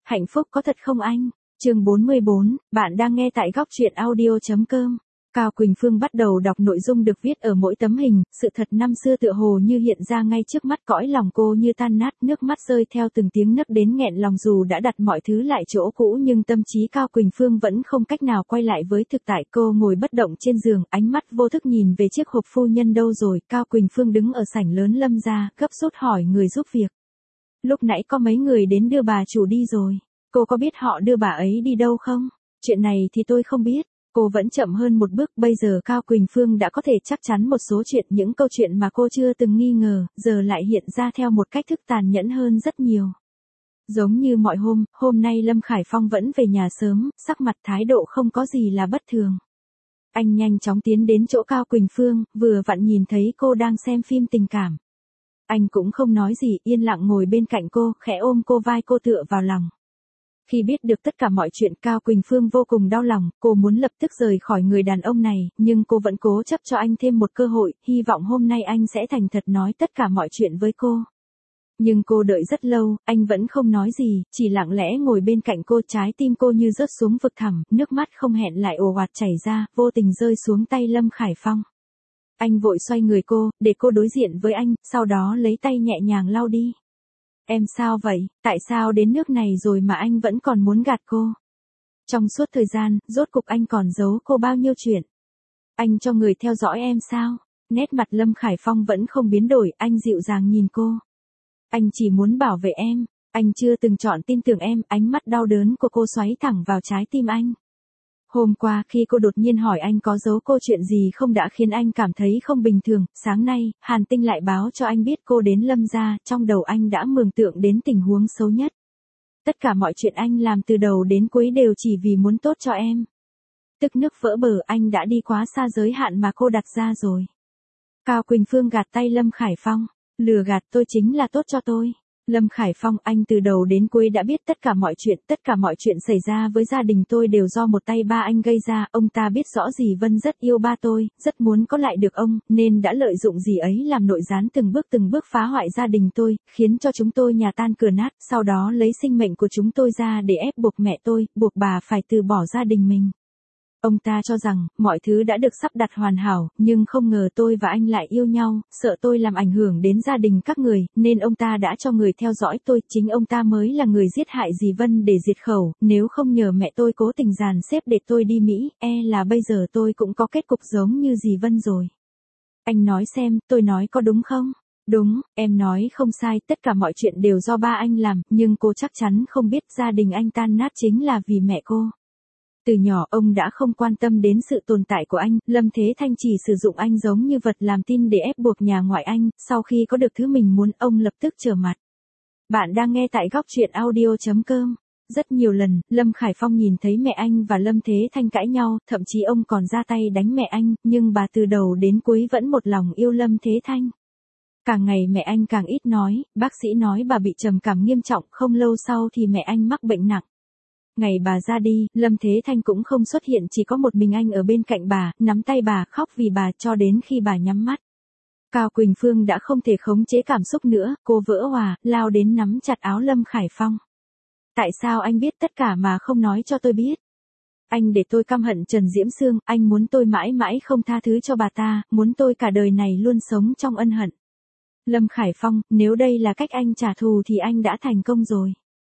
Hạnh phúc có thật không anh? Chương 44, bạn đang nghe tại góc truyện audio.com. Cao Quỳnh Phương bắt đầu đọc nội dung được viết ở mỗi tấm hình, sự thật năm xưa tựa hồ như hiện ra ngay trước mắt, cõi lòng cô như tan nát, nước mắt rơi theo từng tiếng nấc đến nghẹn lòng. Dù đã đặt mọi thứ lại chỗ cũ nhưng tâm trí Cao Quỳnh Phương vẫn không cách nào quay lại với thực tại. Cô ngồi bất động trên giường, ánh mắt vô thức nhìn về chiếc hộp phu nhân đâu rồi. Cao Quỳnh Phương đứng ở sảnh lớn Lâm gia, gấp rút hỏi người giúp việc. Lúc nãy có mấy người đến đưa bà chủ đi rồi. Cô có biết họ đưa bà ấy đi đâu không? Chuyện này thì tôi không biết. Cô vẫn chậm hơn một bước, bây giờ Cao Quỳnh Phương đã có thể chắc chắn một số chuyện, những câu chuyện mà cô chưa từng nghi ngờ, giờ lại hiện ra theo một cách thức tàn nhẫn hơn rất nhiều. Giống như mọi hôm, hôm nay Lâm Khải Phong vẫn về nhà sớm, sắc mặt thái độ không có gì là bất thường. Anh nhanh chóng tiến đến chỗ Cao Quỳnh Phương, vừa vặn nhìn thấy cô đang xem phim tình cảm. Anh cũng không nói gì, yên lặng ngồi bên cạnh cô, khẽ ôm cô vai cô tựa vào lòng. Khi biết được tất cả mọi chuyện, Cao Quỳnh Phương vô cùng đau lòng, cô muốn lập tức rời khỏi người đàn ông này, nhưng cô vẫn cố chấp cho anh thêm một cơ hội, hy vọng hôm nay anh sẽ thành thật nói tất cả mọi chuyện với cô. Nhưng cô đợi rất lâu, anh vẫn không nói gì, chỉ lặng lẽ ngồi bên cạnh cô, trái tim cô như rớt xuống vực thẳm, nước mắt không hẹn lại ồ ạt chảy ra, vô tình rơi xuống tay Lâm Khải Phong. Anh vội xoay người cô, để cô đối diện với anh, sau đó lấy tay nhẹ nhàng lau đi. Em sao vậy, tại sao đến nước này rồi mà anh vẫn còn muốn gạt cô? Trong suốt thời gian, rốt cục anh còn giấu cô bao nhiêu chuyện? Anh cho người theo dõi em sao? Nét mặt Lâm Khải Phong vẫn không biến đổi, anh dịu dàng nhìn cô. Anh chỉ muốn bảo vệ em, anh chưa từng chọn tin tưởng em. Ánh mắt đau đớn của cô xoáy thẳng vào trái tim anh. Hôm qua khi cô đột nhiên hỏi anh có giấu cô chuyện gì không đã khiến anh cảm thấy không bình thường, sáng nay, Hàn Tinh lại báo cho anh biết cô đến Lâm gia, trong đầu anh đã mường tượng đến tình huống xấu nhất. Tất cả mọi chuyện anh làm từ đầu đến cuối đều chỉ vì muốn tốt cho em. Tức nước vỡ bờ, anh đã đi quá xa giới hạn mà cô đặt ra rồi. Cao Quỳnh Phương gạt tay Lâm Khải Phong, lừa gạt tôi chính là tốt cho tôi. Lâm Khải Phong, anh từ đầu đến cuối đã biết tất cả mọi chuyện xảy ra với gia đình tôi đều do một tay ba anh gây ra. Ông ta biết rõ dì Vân rất yêu ba tôi, rất muốn có lại được ông, nên đã lợi dụng dì ấy làm nội gián, từng bước phá hoại gia đình tôi, khiến cho chúng tôi nhà tan cửa nát, sau đó lấy sinh mệnh của chúng tôi ra để ép buộc mẹ tôi, buộc bà phải từ bỏ gia đình mình. Ông ta cho rằng, mọi thứ đã được sắp đặt hoàn hảo, nhưng không ngờ tôi và anh lại yêu nhau, sợ tôi làm ảnh hưởng đến gia đình các người, nên ông ta đã cho người theo dõi tôi, chính ông ta mới là người giết hại dì Vân để diệt khẩu, nếu không nhờ mẹ tôi cố tình dàn xếp để tôi đi Mỹ, là bây giờ tôi cũng có kết cục giống như dì Vân rồi. Anh nói xem, tôi nói có đúng không? Đúng, em nói không sai, tất cả mọi chuyện đều do ba anh làm, nhưng cô chắc chắn không biết gia đình anh tan nát chính là vì mẹ cô. Từ nhỏ ông đã không quan tâm đến sự tồn tại của anh, Lâm Thế Thanh chỉ sử dụng anh giống như vật làm tin để ép buộc nhà ngoại anh, sau khi có được thứ mình muốn, ông lập tức trở mặt. Bạn đang nghe tại góc truyện audio.com. Rất nhiều lần, Lâm Khải Phong nhìn thấy mẹ anh và Lâm Thế Thanh cãi nhau, thậm chí ông còn ra tay đánh mẹ anh, nhưng bà từ đầu đến cuối vẫn một lòng yêu Lâm Thế Thanh. Càng ngày mẹ anh càng ít nói, bác sĩ nói bà bị trầm cảm nghiêm trọng, không lâu sau thì mẹ anh mắc bệnh nặng. Ngày bà ra đi, Lâm Thế Thanh cũng không xuất hiện, chỉ có một mình anh ở bên cạnh bà, nắm tay bà, khóc vì bà cho đến khi bà nhắm mắt. Cao Quỳnh Phương đã không thể khống chế cảm xúc nữa, cô vỡ òa, lao đến nắm chặt áo Lâm Khải Phong. Tại sao anh biết tất cả mà không nói cho tôi biết? Anh để tôi căm hận Trần Diễm Sương, anh muốn tôi mãi mãi không tha thứ cho bà ta, muốn tôi cả đời này luôn sống trong ân hận. Lâm Khải Phong, nếu đây là cách anh trả thù thì anh đã thành công rồi.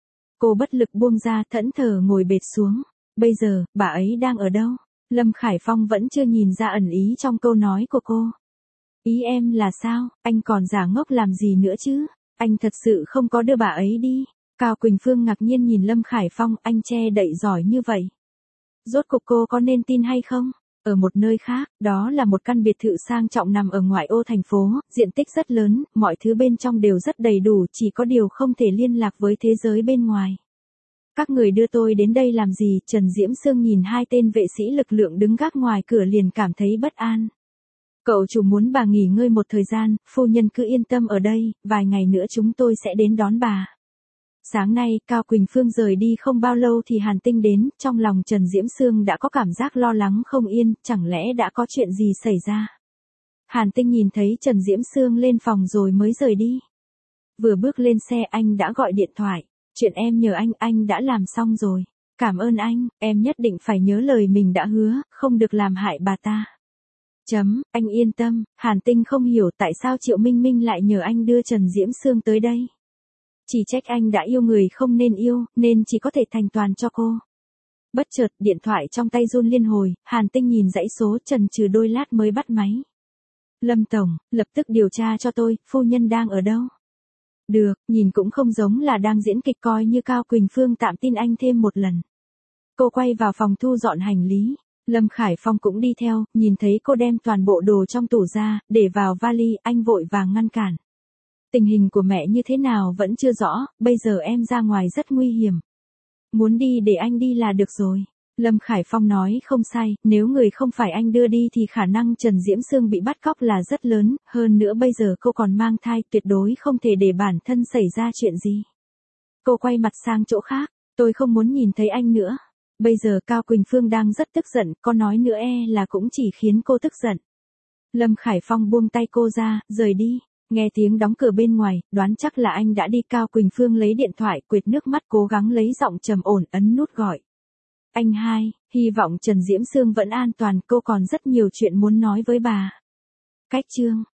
Cô bất lực buông ra, thẫn thờ ngồi bệt xuống. Bây giờ, bà ấy đang ở đâu? Lâm Khải Phong vẫn chưa nhìn ra ẩn ý trong câu nói của cô. Ý em là sao? Anh còn giả ngốc làm gì nữa chứ? Anh thật sự không có đưa bà ấy đi. Cao Quỳnh Phương ngạc nhiên nhìn Lâm Khải Phong, anh che đậy giỏi như vậy. Rốt cuộc cô có nên tin hay không? Ở một nơi khác, đó là một căn biệt thự sang trọng nằm ở ngoại ô thành phố, diện tích rất lớn, mọi thứ bên trong đều rất đầy đủ, chỉ có điều không thể liên lạc với thế giới bên ngoài. Các người đưa tôi đến đây làm gì? Trần Diễm Sương nhìn hai tên vệ sĩ lực lượng đứng gác ngoài cửa liền cảm thấy bất an. Cậu chủ muốn bà nghỉ ngơi một thời gian, phu nhân cứ yên tâm ở đây, vài ngày nữa chúng tôi sẽ đến đón bà. Sáng nay, Cao Quỳnh Phương rời đi không bao lâu thì Hàn Tinh đến, trong lòng Trần Diễm Sương đã có cảm giác lo lắng không yên, chẳng lẽ đã có chuyện gì xảy ra. Hàn Tinh nhìn thấy Trần Diễm Sương lên phòng rồi mới rời đi. Vừa bước lên xe anh đã gọi điện thoại. Chuyện em nhờ anh đã làm xong rồi. Cảm ơn anh, em nhất định phải nhớ lời mình đã hứa, không được làm hại bà ta. Anh yên tâm, Hàn Tinh không hiểu tại sao Triệu Minh Minh lại nhờ anh đưa Trần Diễm Sương tới đây. Chỉ trách anh đã yêu người không nên yêu, nên chỉ có thể thành toàn cho cô. Bất chợt, điện thoại trong tay run liên hồi, Hàn Tinh nhìn dãy số chần chừ đôi lát mới bắt máy. Lâm Tổng, lập tức điều tra cho tôi, phu nhân đang ở đâu? Được, nhìn cũng không giống là đang diễn kịch, coi như Cao Quỳnh Phương tạm tin anh thêm một lần. Cô quay vào phòng thu dọn hành lý. Lâm Khải Phong cũng đi theo, nhìn thấy cô đem toàn bộ đồ trong tủ ra, để vào vali, anh vội vàng ngăn cản. Tình hình của mẹ như thế nào vẫn chưa rõ, bây giờ em ra ngoài rất nguy hiểm. Muốn đi để anh đi là được rồi. Lâm Khải Phong nói không sai, nếu người không phải anh đưa đi thì khả năng Trần Diễm Sương bị bắt cóc là rất lớn, hơn nữa bây giờ cô còn mang thai, tuyệt đối không thể để bản thân xảy ra chuyện gì. Cô quay mặt sang chỗ khác, tôi không muốn nhìn thấy anh nữa. Bây giờ Cao Quỳnh Phương đang rất tức giận, có nói nữa là cũng chỉ khiến cô tức giận. Lâm Khải Phong buông tay cô ra, rời đi. Nghe tiếng đóng cửa bên ngoài, đoán chắc là anh đã đi. Cao Quỳnh Phương lấy điện thoại, quệt nước mắt cố gắng lấy giọng trầm ổn ấn nút gọi. Anh hai, hy vọng Trần Diễm Sương vẫn an toàn, cô còn rất nhiều chuyện muốn nói với bà. Cách chương